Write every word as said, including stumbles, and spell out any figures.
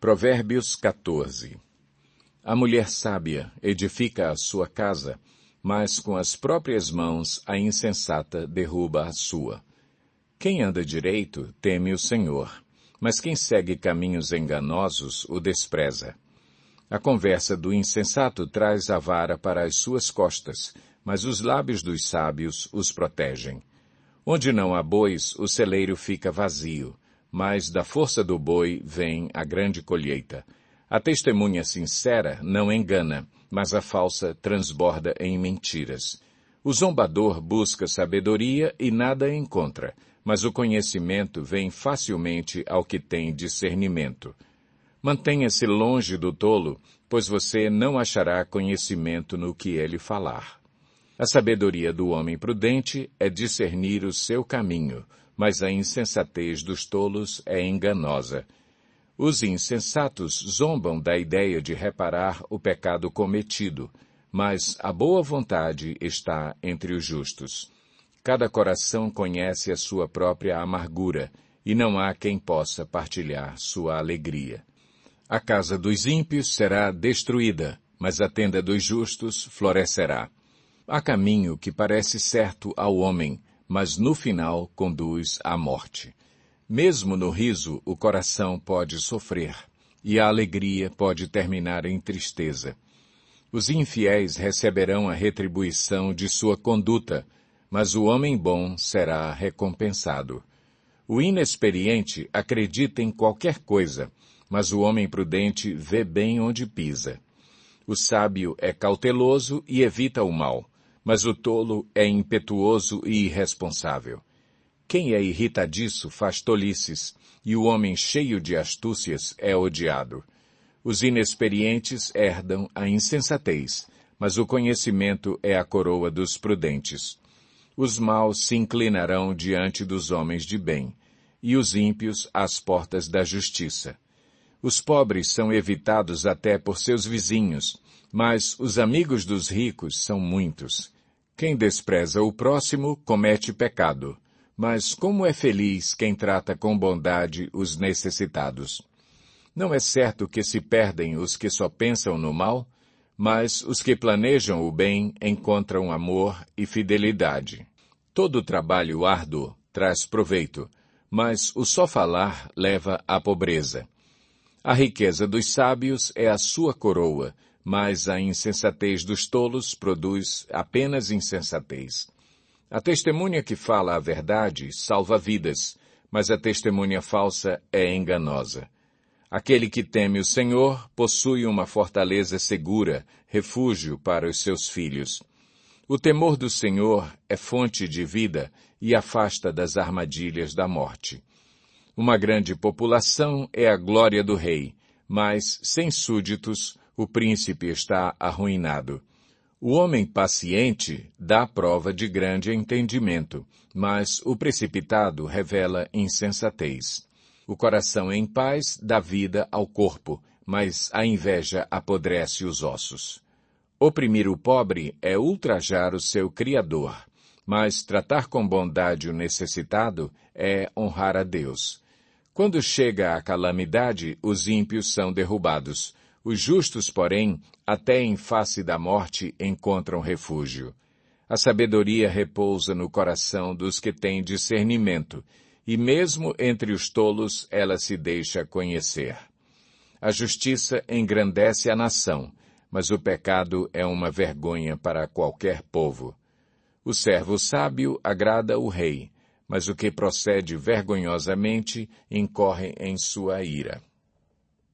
Provérbios quatorze. A mulher sábia edifica a sua casa, mas com as próprias mãos a insensata derruba a sua. Quem anda direito teme o Senhor, mas quem segue caminhos enganosos o despreza. A conversa do insensato traz a vara para as suas costas, mas os lábios dos sábios os protegem. Onde não há bois, o celeiro fica vazio, mas da força do boi vem a grande colheita. A testemunha sincera não engana, mas a falsa transborda em mentiras. O zombador busca sabedoria e nada encontra, mas o conhecimento vem facilmente ao que tem discernimento. Mantenha-se longe do tolo, pois você não achará conhecimento no que ele falar. A sabedoria do homem prudente é discernir o seu caminho, mas a insensatez dos tolos é enganosa. Os insensatos zombam da ideia de reparar o pecado cometido, mas a boa vontade está entre os justos. Cada coração conhece a sua própria amargura, e não há quem possa partilhar sua alegria. A casa dos ímpios será destruída, mas a tenda dos justos florescerá. Há caminho que parece certo ao homem, mas no final conduz à morte. Mesmo no riso, o coração pode sofrer, e a alegria pode terminar em tristeza. Os infiéis receberão a retribuição de sua conduta, mas o homem bom será recompensado. O inexperiente acredita em qualquer coisa, mas o homem prudente vê bem onde pisa. O sábio é cauteloso e evita o mal, mas o tolo é impetuoso e irresponsável. Quem é irritadiço faz tolices, e o homem cheio de astúcias é odiado. Os inexperientes herdam a insensatez, mas o conhecimento é a coroa dos prudentes. Os maus se inclinarão diante dos homens de bem, e os ímpios às portas da justiça. Os pobres são evitados até por seus vizinhos, mas os amigos dos ricos são muitos. Quem despreza o próximo comete pecado, mas como é feliz quem trata com bondade os necessitados. Não é certo que se perdem os que só pensam no mal, mas os que planejam o bem encontram amor e fidelidade. Todo trabalho árduo traz proveito, mas o só falar leva à pobreza. A riqueza dos sábios é a sua coroa, mas a insensatez dos tolos produz apenas insensatez. A testemunha que fala a verdade salva vidas, mas a testemunha falsa é enganosa. Aquele que teme o Senhor possui uma fortaleza segura, refúgio para os seus filhos. O temor do Senhor é fonte de vida e afasta das armadilhas da morte. Uma grande população é a glória do rei, mas, sem súditos, o príncipe está arruinado. O homem paciente dá prova de grande entendimento, mas o precipitado revela insensatez. O coração em paz dá vida ao corpo, mas a inveja apodrece os ossos. Oprimir o pobre é ultrajar o seu Criador, mas tratar com bondade o necessitado é honrar a Deus. Quando chega a calamidade, os ímpios são derrubados. Os justos, porém, até em face da morte encontram refúgio. A sabedoria repousa no coração dos que têm discernimento, e mesmo entre os tolos ela se deixa conhecer. A justiça engrandece a nação, mas o pecado é uma vergonha para qualquer povo. O servo sábio agrada o rei, mas o que procede vergonhosamente incorre em sua ira.